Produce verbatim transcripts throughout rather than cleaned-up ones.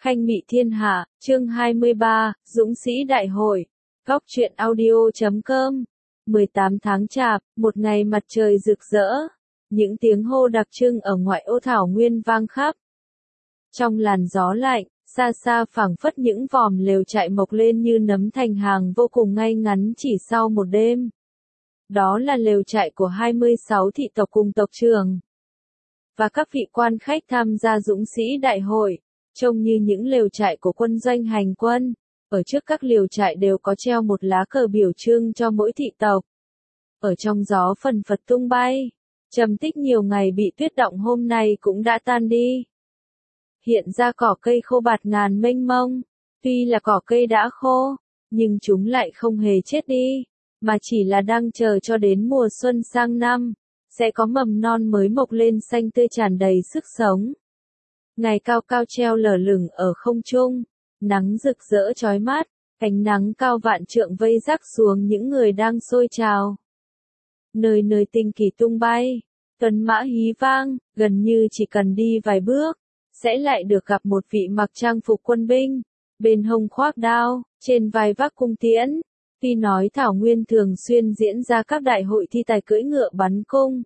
Khanh Mị Thiên Hạ, chương hai mươi ba, Dũng sĩ đại hội. Góc truyện audio chấm com. mười tám tháng Chạp, một ngày mặt trời rực rỡ. Những tiếng hô đặc trưng ở ngoại ô thảo nguyên vang khắp. Trong làn gió lạnh, xa xa phảng phất những vòm lều trại mọc lên như nấm thành hàng vô cùng ngay ngắn chỉ sau một đêm. Đó là lều trại của hai mươi sáu thị tộc cùng tộc trưởng. Và các vị quan khách tham gia Dũng sĩ đại hội, trông như những lều trại của quân doanh hành quân. Ở trước các lều trại đều có treo một lá cờ biểu trưng cho mỗi thị tộc. Ở trong gió phần phật tung bay, trầm tích nhiều ngày bị tuyết động hôm nay cũng đã tan đi. Hiện ra cỏ cây khô bạt ngàn mênh mông, tuy là cỏ cây đã khô, nhưng chúng lại không hề chết đi, mà chỉ là đang chờ cho đến mùa xuân sang năm, sẽ có mầm non mới mọc lên xanh tươi tràn đầy sức sống. Ngày cao cao treo lờ lửng ở không trung, nắng rực rỡ chói mắt, ánh nắng cao vạn trượng vây rắc xuống những người đang sôi trào. Nơi nơi tinh kỳ tung bay, tuần mã hí vang, gần như chỉ cần đi vài bước, sẽ lại được gặp một vị mặc trang phục quân binh, bên hông khoác đao, trên vai vác cung tiễn. Tuy nói thảo nguyên thường xuyên diễn ra các đại hội thi tài cưỡi ngựa bắn cung,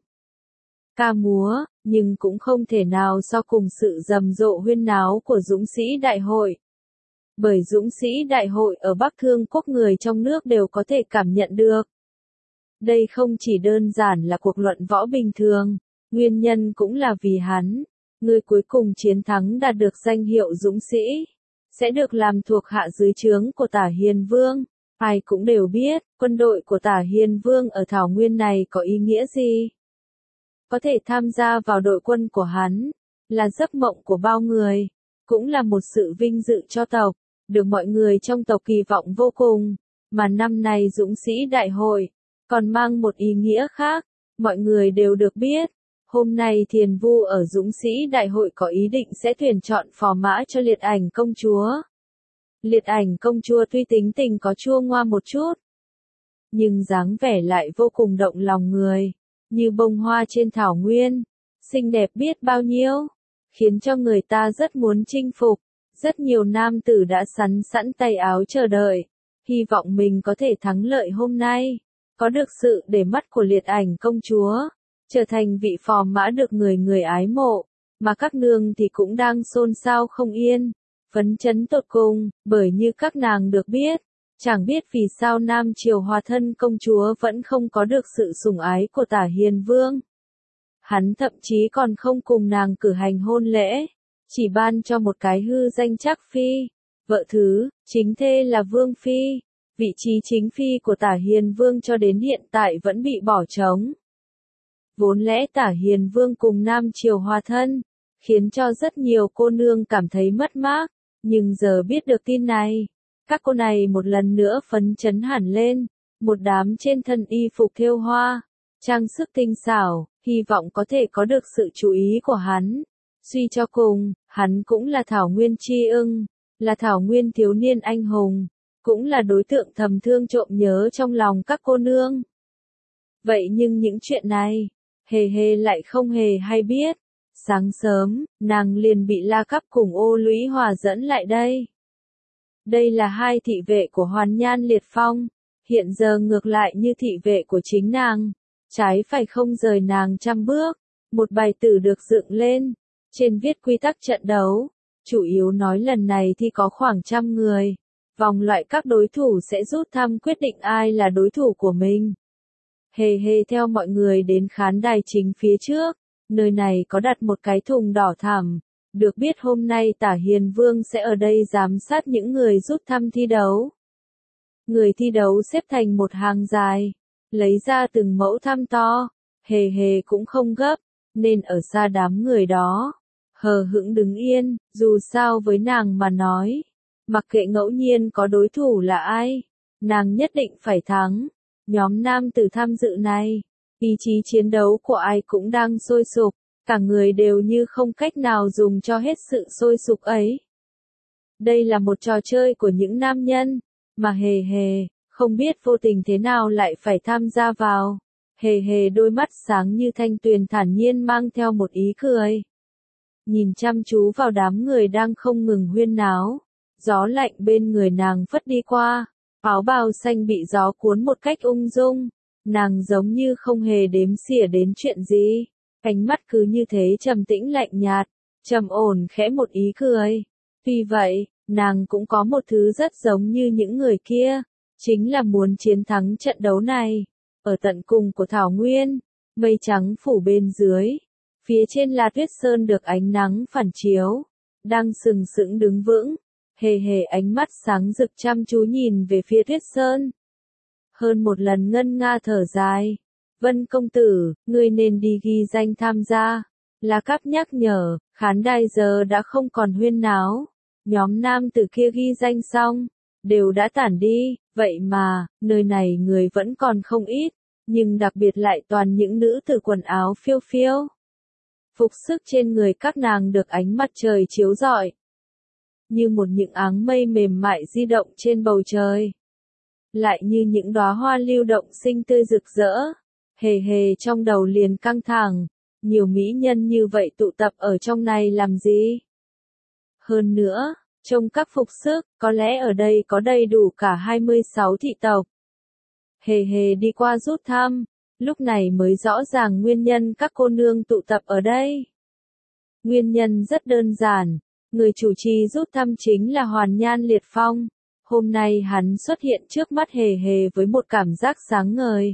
ca múa, nhưng cũng không thể nào so cùng sự rầm rộ huyên náo của Dũng sĩ đại hội. Bởi Dũng sĩ đại hội ở Bắc Thương Quốc người trong nước đều có thể cảm nhận được. Đây không chỉ đơn giản là cuộc luận võ bình thường, nguyên nhân cũng là vì hắn, người cuối cùng chiến thắng đạt được danh hiệu Dũng sĩ, sẽ được làm thuộc hạ dưới trướng của Tả Hiền Vương. Ai cũng đều biết, quân đội của Tả Hiền Vương ở thảo nguyên này có ý nghĩa gì. Có thể tham gia vào đội quân của hắn, là giấc mộng của bao người, cũng là một sự vinh dự cho tộc, được mọi người trong tộc kỳ vọng vô cùng. Mà năm nay Dũng sĩ đại hội, còn mang một ý nghĩa khác, mọi người đều được biết. Hôm nay Thiền Vu ở Dũng sĩ đại hội có ý định sẽ tuyển chọn phò mã cho Liệt Ảnh công chúa. Liệt Ảnh công chúa tuy tính tình có chua ngoa một chút, nhưng dáng vẻ lại vô cùng động lòng người, như bông hoa trên thảo nguyên, xinh đẹp biết bao nhiêu, khiến cho người ta rất muốn chinh phục. Rất nhiều nam tử đã sắn sẵn tay áo chờ đợi, hy vọng mình có thể thắng lợi hôm nay, có được sự để mắt của Liệt Ảnh công chúa, trở thành vị phò mã được người người ái mộ, mà các nương thì cũng đang xôn xao không yên, phấn chấn tột cùng, bởi như các nàng được biết, chẳng biết vì sao Nam Triều Hòa Thân công chúa vẫn không có được sự sủng ái của Tả Hiền Vương. Hắn thậm chí còn không cùng nàng cử hành hôn lễ, chỉ ban cho một cái hư danh Trác phi, vợ thứ, chính thê là Vương phi. Vị trí chính phi của Tả Hiền Vương cho đến hiện tại vẫn bị bỏ trống. Vốn lẽ Tả Hiền Vương cùng Nam Triều Hòa Thân, khiến cho rất nhiều cô nương cảm thấy mất mát, nhưng giờ biết được tin này, các cô này một lần nữa phấn chấn hẳn lên, một đám trên thân y phục thêu hoa, trang sức tinh xảo, hy vọng có thể có được sự chú ý của hắn. Suy cho cùng, hắn cũng là thảo nguyên tri ưng, là thảo nguyên thiếu niên anh hùng, cũng là đối tượng thầm thương trộm nhớ trong lòng các cô nương. Vậy nhưng những chuyện này, Hề Hề lại không hề hay biết. Sáng sớm, nàng liền bị La Cắp cùng Ô Lũy Hòa dẫn lại đây. Đây là hai thị vệ của Hoàn Nhan Liệt Phong, hiện giờ ngược lại như thị vệ của chính nàng, trái phải không rời nàng trăm bước. Một bài tử được dựng lên, trên viết quy tắc trận đấu, chủ yếu nói lần này thì có khoảng trăm người, vòng loại các đối thủ sẽ rút thăm quyết định ai là đối thủ của mình. Hề Hề theo mọi người đến khán đài chính phía trước, nơi này có đặt một cái thùng đỏ thẳm, được biết hôm nay Tả Hiền Vương sẽ ở đây giám sát những người rút thăm thi đấu. Người thi đấu xếp thành một hàng dài, lấy ra từng mẫu thăm to, Hề Hề cũng không gấp, nên ở xa đám người đó, hờ hững đứng yên. Dù sao với nàng mà nói, mặc kệ ngẫu nhiên có đối thủ là ai, nàng nhất định phải thắng. Nhóm nam tử tham dự này, ý chí chiến đấu của ai cũng đang sôi sục, cả người đều như không cách nào dùng cho hết sự sôi sục ấy. Đây là một trò chơi của những nam nhân, mà Hề Hề, không biết vô tình thế nào lại phải tham gia vào. Hề Hề đôi mắt sáng như thanh tuyền thản nhiên mang theo một ý cười. nhìn chăm chú vào đám người đang không ngừng huyên náo. Gió lạnh bên người nàng phất đi qua, áo bào xanh bị gió cuốn một cách ung dung, nàng giống như không hề đếm xỉa đến chuyện gì, ánh mắt cứ như thế trầm tĩnh lạnh nhạt, trầm ổn khẽ một ý cười. Tuy vậy, nàng cũng có một thứ rất giống như những người kia, chính là muốn chiến thắng trận đấu này. Ở tận cùng của thảo nguyên, mây trắng phủ bên dưới, phía trên là tuyết sơn được ánh nắng phản chiếu, đang sừng sững đứng vững, hề hề ánh mắt sáng rực chăm chú nhìn về phía tuyết sơn. Hơn một lần ngân nga thở dài, Vân công tử, ngươi nên đi ghi danh tham gia. La Cáp nhắc nhở, khán đài giờ đã không còn huyên náo, nhóm nam tử kia ghi danh xong, đều đã tản đi, vậy mà, nơi này người vẫn còn không ít, nhưng đặc biệt lại toàn những nữ tử quần áo phiêu phiêu. Phục sức trên người các nàng được ánh mặt trời chiếu rọi, như một những áng mây mềm mại di động trên bầu trời, lại như những đóa hoa lưu động xinh tươi rực rỡ. Hề hề trong đầu liền căng thẳng, nhiều mỹ nhân như vậy tụ tập ở trong này làm gì? Hơn nữa, trong các phục sức, có lẽ ở đây có đầy đủ cả hai mươi sáu thị tộc. Hề hề đi qua rút thăm, lúc này mới rõ ràng nguyên nhân các cô nương tụ tập ở đây. Nguyên nhân rất đơn giản, người chủ trì rút thăm chính là Hoàn Nhan Liệt Phong. Hôm nay hắn xuất hiện trước mắt hề hề với một cảm giác sáng ngời.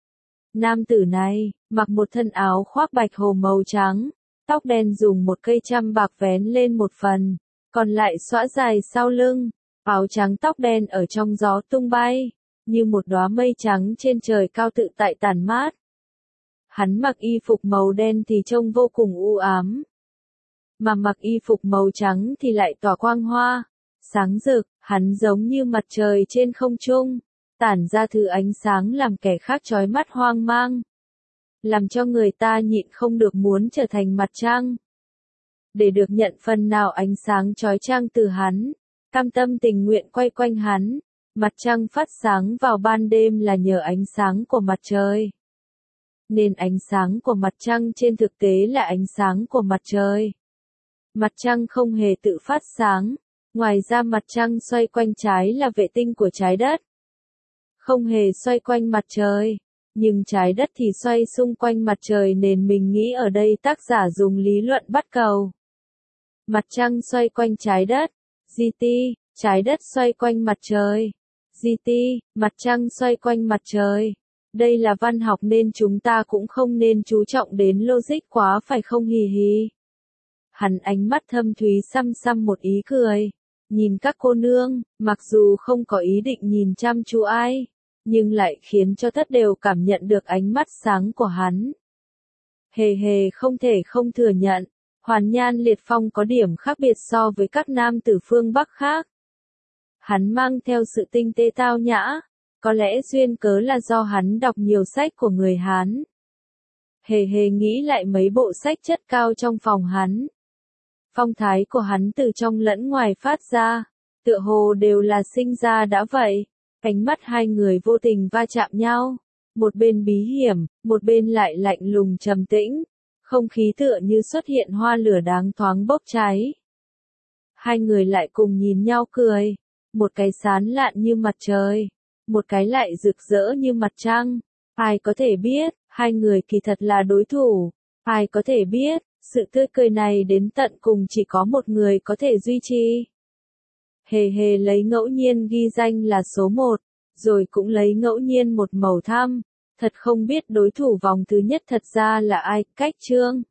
Nam tử này, mặc một thân áo khoác bạch hồ màu trắng, tóc đen dùng một cây châm bạc vén lên một phần, còn lại xõa dài sau lưng, áo trắng tóc đen ở trong gió tung bay, như một đóa mây trắng trên trời cao tự tại tản mát. Hắn mặc y phục màu đen thì trông vô cùng u ám, mà mặc y phục màu trắng thì lại tỏa quang hoa, sáng rực, hắn giống như mặt trời trên không trung, tản ra thứ ánh sáng làm kẻ khác chói mắt hoang mang, làm cho người ta nhịn không được muốn trở thành mặt trăng. Để được nhận phần nào ánh sáng chói chang từ hắn, cam tâm tình nguyện quay quanh hắn, mặt trăng phát sáng vào ban đêm là nhờ ánh sáng của mặt trời. Nên ánh sáng của mặt trăng trên thực tế là ánh sáng của mặt trời. Mặt trăng không hề tự phát sáng, ngoài ra mặt trăng xoay quanh trái là vệ tinh của trái đất. Không hề xoay quanh mặt trời, nhưng trái đất thì xoay xung quanh mặt trời nên mình nghĩ ở đây tác giả dùng lý luận bắt cầu. Mặt trăng xoay quanh trái đất, giê tê, trái đất xoay quanh mặt trời, giê tê, mặt trăng xoay quanh mặt trời. Đây là văn học nên chúng ta cũng không nên chú trọng đến logic quá phải không hì hì. Hắn ánh mắt thâm thúy xăm xăm một ý cười, nhìn các cô nương, mặc dù không có ý định nhìn chăm chú ai, nhưng lại khiến cho tất đều cảm nhận được ánh mắt sáng của hắn. Hề hề không thể không thừa nhận, Hoàn Nhan Liệt Phong có điểm khác biệt so với các nam tử phương Bắc khác. Hắn mang theo sự tinh tế tao nhã, có lẽ duyên cớ là do hắn đọc nhiều sách của người Hán. Hề hề nghĩ lại mấy bộ sách chất cao trong phòng hắn. Phong thái của hắn từ trong lẫn ngoài phát ra, tựa hồ đều là sinh ra đã vậy. Ánh mắt hai người vô tình va chạm nhau, một bên bí hiểm, một bên lại lạnh lùng trầm tĩnh, không khí tựa như xuất hiện hoa lửa đáng thoáng bốc cháy. Hai người lại cùng nhìn nhau cười, một cái sán lạn như mặt trời, một cái lại rực rỡ như mặt trăng. Ai có thể biết, hai người kỳ thật là đối thủ, ai có thể biết, sự tươi cười này đến tận cùng chỉ có một người có thể duy trì. Hề hề lấy ngẫu nhiên ghi danh là số một, rồi cũng lấy ngẫu nhiên một màu thăm, thật không biết đối thủ vòng thứ nhất thật ra là ai. Cách chương